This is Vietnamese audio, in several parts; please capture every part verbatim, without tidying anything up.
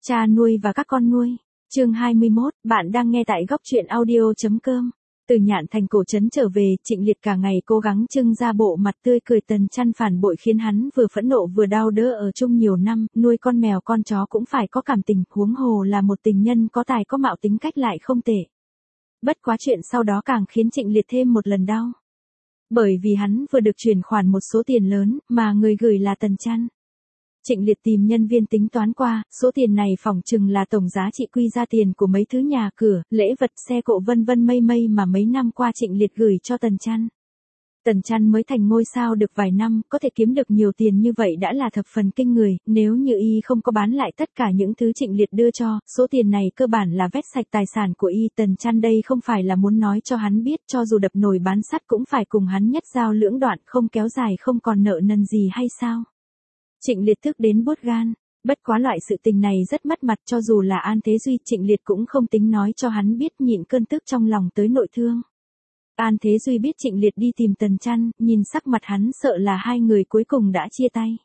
Cha nuôi và các con nuôi. Chương hai mươi mốt, bạn đang nghe tại góc truyện audio.com. Từ Nhạn Thành cổ trấn trở về, Trịnh Liệt cả ngày cố gắng trưng ra bộ mặt tươi cười. Tần Chăn phản bội khiến hắn vừa phẫn nộ vừa đau đớn. Ở chung nhiều năm, nuôi con mèo con chó cũng phải có cảm tình, huống hồ là một tình nhân có tài có mạo, tính cách lại không tệ. Bất quá chuyện sau đó càng khiến Trịnh Liệt thêm một lần đau. Bởi vì hắn vừa được chuyển khoản một số tiền lớn, mà người gửi là Tần Chăn. Trịnh Liệt tìm nhân viên tính toán qua, số tiền này phỏng chừng là tổng giá trị quy ra tiền của mấy thứ nhà cửa, lễ vật, xe cộ vân vân mây mây mà mấy năm qua Trịnh Liệt gửi cho Tần Chăn. Tần Chăn mới thành ngôi sao được vài năm, có thể kiếm được nhiều tiền như vậy đã là thập phần kinh người, nếu như y không có bán lại tất cả những thứ Trịnh Liệt đưa cho, số tiền này cơ bản là vét sạch tài sản của y. Tần Chăn đây không phải là muốn nói cho hắn biết, cho dù đập nồi bán sắt cũng phải cùng hắn nhất giao lưỡng đoạn, không kéo dài không còn nợ nần gì hay sao? Trịnh Liệt tức đến buốt gan, bất quá loại sự tình này rất mất mặt, cho dù là An Thế Duy, Trịnh Liệt cũng không tính nói cho hắn biết, nhịn cơn tức trong lòng tới nội thương. An Thế Duy biết Trịnh Liệt đi tìm Tần Chăn, nhìn sắc mặt hắn sợ là hai người cuối cùng đã chia tay.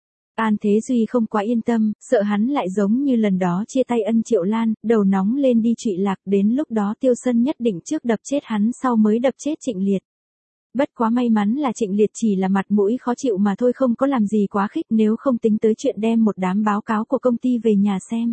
An Thế Duy không quá yên tâm, sợ hắn lại giống như lần đó chia tay Ân Triệu Lan, đầu nóng lên đi trụy lạc, đến lúc đó Tiêu Sân nhất định trước đập chết hắn sau mới đập chết Trịnh Liệt. Bất quá may mắn là Trịnh Liệt chỉ là mặt mũi khó chịu mà thôi, không có làm gì quá khích, nếu không tính tới chuyện đem một đám báo cáo của công ty về nhà xem.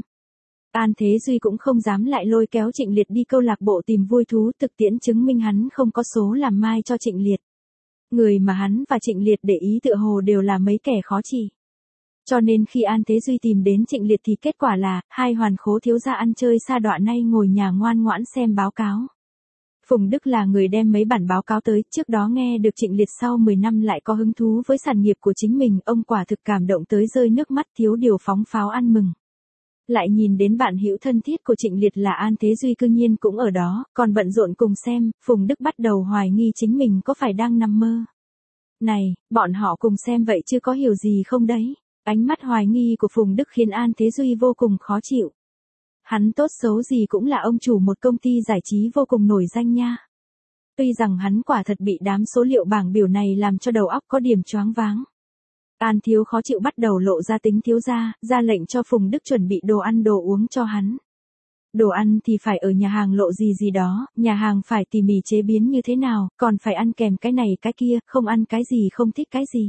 An Thế Duy cũng không dám lại lôi kéo Trịnh Liệt đi câu lạc bộ tìm vui thú, thực tiễn chứng minh hắn không có số làm mai cho Trịnh Liệt. Người mà hắn và Trịnh Liệt để ý tựa hồ đều là mấy kẻ khó chỉ. Cho nên khi An Thế Duy tìm đến Trịnh Liệt thì kết quả là, hai hoàn khố thiếu gia ăn chơi sa đọa nay ngồi nhà ngoan ngoãn xem báo cáo. Phùng Đức là người đem mấy bản báo cáo tới, trước đó nghe được Trịnh Liệt sau mười năm lại có hứng thú với sản nghiệp của chính mình, ông quả thực cảm động tới rơi nước mắt, thiếu điều phóng pháo ăn mừng. Lại nhìn đến bạn hữu thân thiết của Trịnh Liệt là An Thế Duy cư nhiên cũng ở đó, còn bận rộn cùng xem, Phùng Đức bắt đầu hoài nghi chính mình có phải đang nằm mơ. Này, bọn họ cùng xem vậy chứ có hiểu gì không đấy? Ánh mắt hoài nghi của Phùng Đức khiến An Thế Duy vô cùng khó chịu. Hắn tốt xấu gì cũng là ông chủ một công ty giải trí vô cùng nổi danh nha. Tuy rằng hắn quả thật bị đám số liệu bảng biểu này làm cho đầu óc có điểm choáng váng. An Thiếu khó chịu bắt đầu lộ ra tính thiếu gia, ra lệnh cho Phùng Đức chuẩn bị đồ ăn đồ uống cho hắn. Đồ ăn thì phải ở nhà hàng Lộ gì gì đó, nhà hàng phải tỉ mỉ chế biến như thế nào, còn phải ăn kèm cái này cái kia, không ăn cái gì không thích cái gì.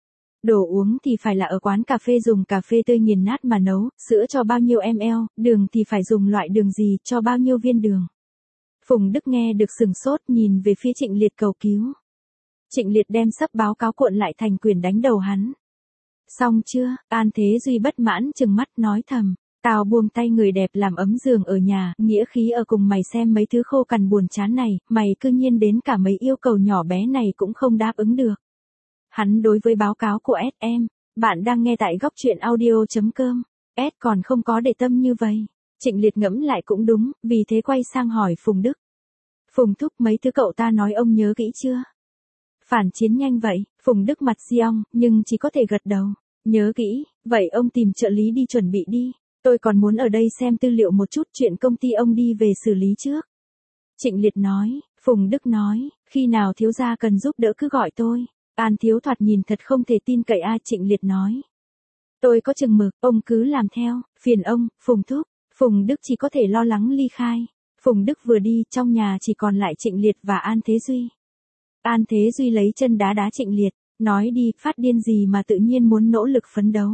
Đồ uống thì phải là ở quán cà phê dùng cà phê tươi nghiền nát mà nấu, sữa cho bao nhiêu ml, đường thì phải dùng loại đường gì, cho bao nhiêu viên đường. Phùng Đức nghe được sừng sốt, nhìn về phía Trịnh Liệt cầu cứu. Trịnh Liệt đem sấp báo cáo cuộn lại thành quyển đánh đầu hắn. Xong chưa? An Thế Duy bất mãn trừng mắt nói thầm, tao buông tay người đẹp làm ấm giường ở nhà, nghĩa khí ở cùng mày xem mấy thứ khô cằn buồn chán này, mày cư nhiên đến cả mấy yêu cầu nhỏ bé này cũng không đáp ứng được. Hắn đối với báo cáo của ét em, bạn đang nghe tại góc truyện audio.com, S còn không có để tâm như vậy. Trịnh Liệt ngẫm lại cũng đúng, vì thế quay sang hỏi Phùng Đức. Phùng thúc, mấy thứ cậu ta nói ông nhớ kỹ chưa? Phản chiến nhanh vậy, Phùng Đức mặt xiong, nhưng chỉ có thể gật đầu. Nhớ kỹ, vậy ông tìm trợ lý đi chuẩn bị đi, tôi còn muốn ở đây xem tư liệu một chút, chuyện công ty ông đi về xử lý trước. Trịnh Liệt nói, Phùng Đức nói, khi nào thiếu gia cần giúp đỡ cứ gọi tôi. An Thiếu thoạt nhìn thật không thể tin cậy ai. Trịnh Liệt nói. Tôi có chừng mực, ông cứ làm theo, phiền ông, Phùng thúc. Phùng Đức chỉ có thể lo lắng ly khai. Phùng Đức vừa đi, trong nhà chỉ còn lại Trịnh Liệt và An Thế Duy. An Thế Duy lấy chân đá đá Trịnh Liệt, nói đi, phát điên gì mà tự nhiên muốn nỗ lực phấn đấu.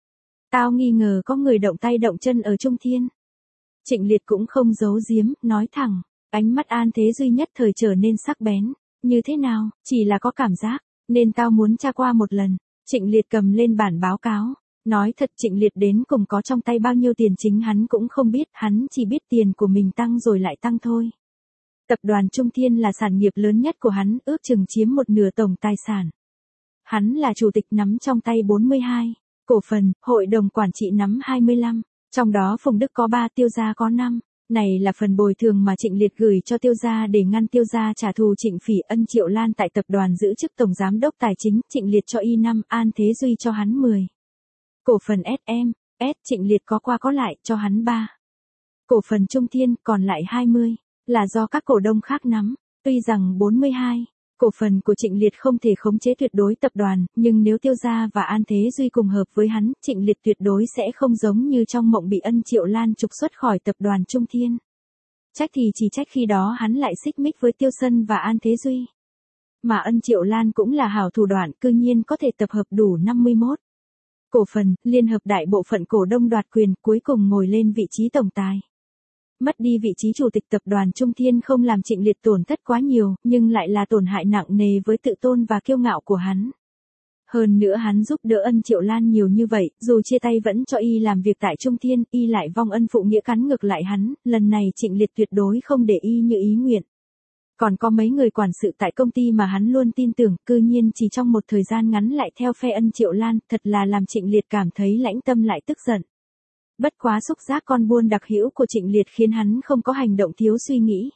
Tao nghi ngờ có người động tay động chân ở Trung Thiên. Trịnh Liệt cũng không giấu giếm, nói thẳng, ánh mắt An Thế Duy nhất thời trở nên sắc bén. Như thế nào, chỉ là có cảm giác, nên tao muốn tra qua một lần. Trịnh Liệt cầm lên bản báo cáo, nói thật Trịnh Liệt đến cùng có trong tay bao nhiêu tiền chính hắn cũng không biết, hắn chỉ biết tiền của mình tăng rồi lại tăng thôi. Tập đoàn Trung Thiên là sản nghiệp lớn nhất của hắn, ước chừng chiếm một nửa tổng tài sản. Hắn là chủ tịch nắm trong tay bốn mươi hai, cổ phần, hội đồng quản trị nắm hai mươi lăm, trong đó Phùng Đức có ba, Tiêu gia có năm. Này là phần bồi thường mà Trịnh Liệt gửi cho Tiêu gia để ngăn Tiêu gia trả thù Trịnh Phỉ. Ân Triệu Lan tại tập đoàn giữ chức tổng giám đốc tài chính, Trịnh Liệt cho y năm, An Thế Duy cho hắn mười. Cổ phần ét em, S Trịnh Liệt có qua có lại, cho hắn ba. Cổ phần Trung Thiên còn lại hai mươi, là do các cổ đông khác nắm, tuy rằng bốn mươi hai, Cổ phần của Trịnh Liệt không thể khống chế tuyệt đối tập đoàn, nhưng nếu Tiêu Gia và An Thế Duy cùng hợp với hắn, Trịnh Liệt tuyệt đối sẽ không giống như trong mộng bị Ân Triệu Lan trục xuất khỏi tập đoàn Trung Thiên. Trách thì chỉ trách khi đó hắn lại xích mích với Tiêu Sân và An Thế Duy. Mà Ân Triệu Lan cũng là hảo thủ đoạn, cư nhiên có thể tập hợp đủ năm mươi mốt cổ phần, liên hợp đại bộ phận cổ đông đoạt quyền, cuối cùng ngồi lên vị trí tổng tài. Mất đi vị trí chủ tịch tập đoàn Trung Thiên không làm Trịnh Liệt tổn thất quá nhiều, nhưng lại là tổn hại nặng nề với tự tôn và kiêu ngạo của hắn. Hơn nữa hắn giúp đỡ Ân Triệu Lan nhiều như vậy, dù chia tay vẫn cho y làm việc tại Trung Thiên, y lại vong ân phụ nghĩa cắn ngược lại hắn, lần này Trịnh Liệt tuyệt đối không để y như ý nguyện. Còn có mấy người quản sự tại công ty mà hắn luôn tin tưởng, cư nhiên chỉ trong một thời gian ngắn lại theo phe Ân Triệu Lan, thật là làm Trịnh Liệt cảm thấy lãnh tâm lại tức giận. Bất quá xúc giác con buôn đặc hữu của Trịnh Liệt khiến hắn không có hành động thiếu suy nghĩ.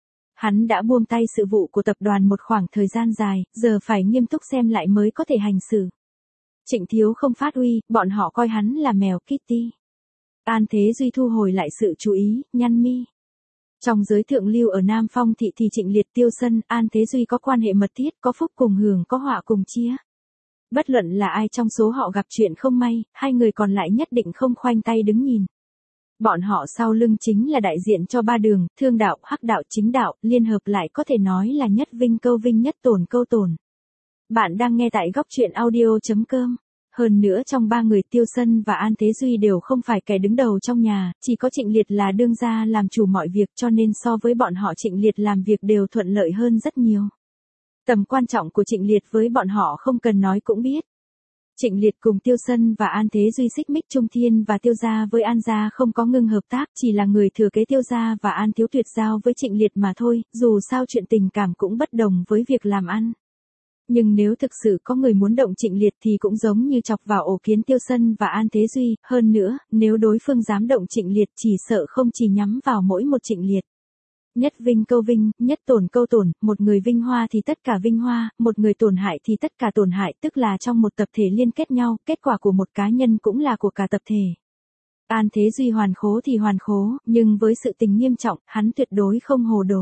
Hắn đã buông tay sự vụ của tập đoàn một khoảng thời gian dài, giờ phải nghiêm túc xem lại mới có thể hành xử. Trịnh Thiếu không phát uy, bọn họ coi hắn là mèo Kitty. An Thế Duy thu hồi lại sự chú ý, nhăn mi. Trong giới thượng lưu ở Nam Phong thị thì Trịnh Liệt, Tiêu Sân, An Thế Duy có quan hệ mật thiết, có phúc cùng hưởng, có họa cùng chia. Bất luận là ai trong số họ gặp chuyện không may, hai người còn lại nhất định không khoanh tay đứng nhìn. Bọn họ sau lưng chính là đại diện cho ba đường, thương đạo, hắc đạo, chính đạo, liên hợp lại có thể nói là nhất vinh câu vinh nhất tổn câu tổn. Bạn đang nghe tại góc truyện audio chấm com. Hơn nữa trong ba người Tiêu Sân và An Thế Duy đều không phải kẻ đứng đầu trong nhà, chỉ có Trịnh Liệt là đương gia làm chủ mọi việc, cho nên so với bọn họ Trịnh Liệt làm việc đều thuận lợi hơn rất nhiều. Tầm quan trọng của Trịnh Liệt với bọn họ không cần nói cũng biết. Trịnh Liệt cùng Tiêu Sân và An Thế Duy xích mích Trung Thiên và Tiêu Gia với An Gia không có ngưng hợp tác, chỉ là người thừa kế Tiêu Gia và An Thiếu tuyệt giao với Trịnh Liệt mà thôi, dù sao chuyện tình cảm cũng bất đồng với việc làm ăn. Nhưng nếu thực sự có người muốn động Trịnh Liệt thì cũng giống như chọc vào ổ kiến Tiêu Sân và An Thế Duy, hơn nữa, nếu đối phương dám động Trịnh Liệt chỉ sợ không chỉ nhắm vào mỗi một Trịnh Liệt. Nhất vinh câu vinh, nhất tổn câu tổn, một người vinh hoa thì tất cả vinh hoa, một người tổn hại thì tất cả tổn hại, tức là trong một tập thể liên kết nhau, kết quả của một cá nhân cũng là của cả tập thể. An Thế Duy hoàn khố thì hoàn khố, nhưng với sự tình nghiêm trọng, hắn tuyệt đối không hồ đồ.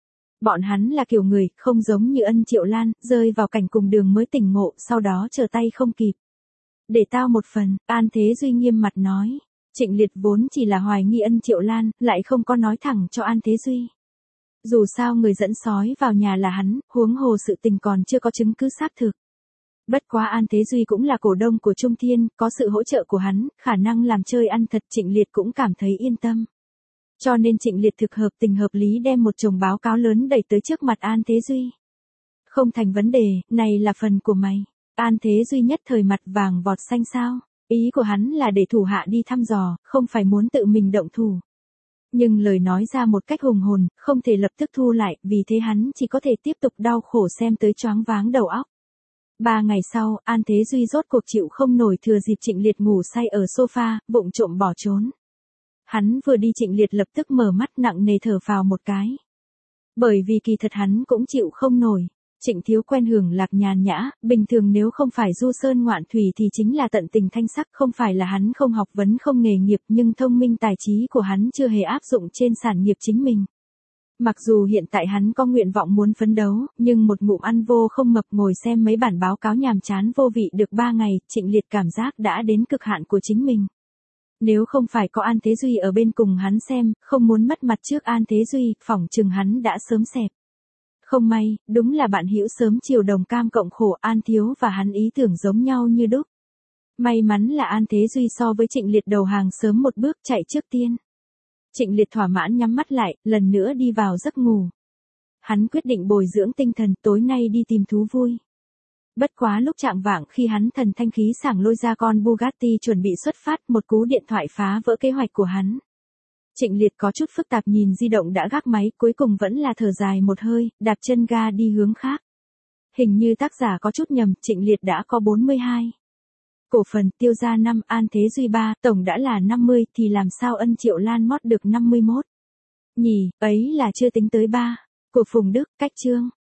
Bọn hắn là kiểu người, không giống như Ân Triệu Lan, rơi vào cảnh cùng đường mới tỉnh ngộ, sau đó trở tay không kịp. Để tao một phần, An Thế Duy nghiêm mặt nói. Trịnh Liệt vốn chỉ là hoài nghi Ân Triệu Lan, lại không có nói thẳng cho An Thế Duy. Dù sao người dẫn sói vào nhà là hắn, huống hồ sự tình còn chưa có chứng cứ xác thực. Bất quá An Thế Duy cũng là cổ đông của Trung Thiên, có sự hỗ trợ của hắn, khả năng làm chơi ăn thật Trịnh Liệt cũng cảm thấy yên tâm. Cho nên Trịnh Liệt thực hợp tình hợp lý đem một chồng báo cáo lớn đẩy tới trước mặt An Thế Duy. Không thành vấn đề, này là phần của mày. An Thế Duy nhất thời mặt vàng vọt xanh sao. Ý của hắn là để thủ hạ đi thăm dò, không phải muốn tự mình động thủ. Nhưng lời nói ra một cách hùng hồn, không thể lập tức thu lại, vì thế hắn chỉ có thể tiếp tục đau khổ xem tới choáng váng đầu óc. Ba ngày sau, An Thế Duy rốt cuộc chịu không nổi thừa dịp Trịnh Liệt ngủ say ở sofa, vụng trộm bỏ trốn. Hắn vừa đi Trịnh Liệt lập tức mở mắt nặng nề thở phào một cái. Bởi vì kỳ thật hắn cũng chịu không nổi. Trịnh Thiếu quen hưởng lạc nhàn nhã, bình thường nếu không phải du sơn ngoạn thủy thì chính là tận tình thanh sắc, không phải là hắn không học vấn không nghề nghiệp, nhưng thông minh tài trí của hắn chưa hề áp dụng trên sản nghiệp chính mình. Mặc dù hiện tại hắn có nguyện vọng muốn phấn đấu, nhưng một ngụm ăn vô không mập ngồi xem mấy bản báo cáo nhàm chán vô vị được ba ngày, Trịnh Liệt cảm giác đã đến cực hạn của chính mình. Nếu không phải có An Thế Duy ở bên cùng hắn xem, không muốn mất mặt trước An Thế Duy, phỏng chừng hắn đã sớm xẹp. Không may, đúng là bạn hữu sớm chiều đồng cam cộng khổ, An Thiếu và hắn ý tưởng giống nhau như đúc. May mắn là An Thế Duy so với Trịnh Liệt đầu hàng sớm một bước chạy trước tiên. Trịnh Liệt thỏa mãn nhắm mắt lại, lần nữa đi vào giấc ngủ. Hắn quyết định bồi dưỡng tinh thần, tối nay đi tìm thú vui. Bất quá lúc chạng vạng khi hắn thần thanh khí sảng lôi ra con Bugatti chuẩn bị xuất phát, một cú điện thoại phá vỡ kế hoạch của hắn. Trịnh Liệt có chút phức tạp nhìn di động đã gác máy, cuối cùng vẫn là thở dài một hơi, đạp chân ga đi hướng khác. Hình như tác giả có chút nhầm, Trịnh Liệt đã có bốn mươi hai. Cổ phần, Tiêu Gia năm, An Thế Duy ba, tổng đã là năm mươi, thì làm sao Ân Triệu Lan mót được năm mươi mốt. Nhỉ, ấy là chưa tính tới ba. Của Phùng Đức, cách chương.